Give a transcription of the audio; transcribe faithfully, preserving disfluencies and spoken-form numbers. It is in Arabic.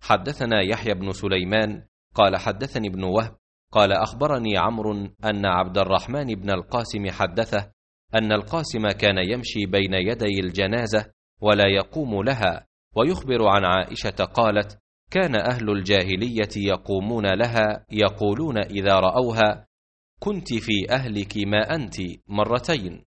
حدثنا يحيى بن سليمان قال حدثني ابن وهب قال أخبرني عمرو أن عبد الرحمن بن القاسم حدثه أن القاسم كان يمشي بين يدي الجنازة ولا يقوم لها، ويخبر عن عائشة قالت: كان أهل الجاهلية يقومون لها يقولون إذا رأوها: كنت في أهلك ما أنت، مرتين،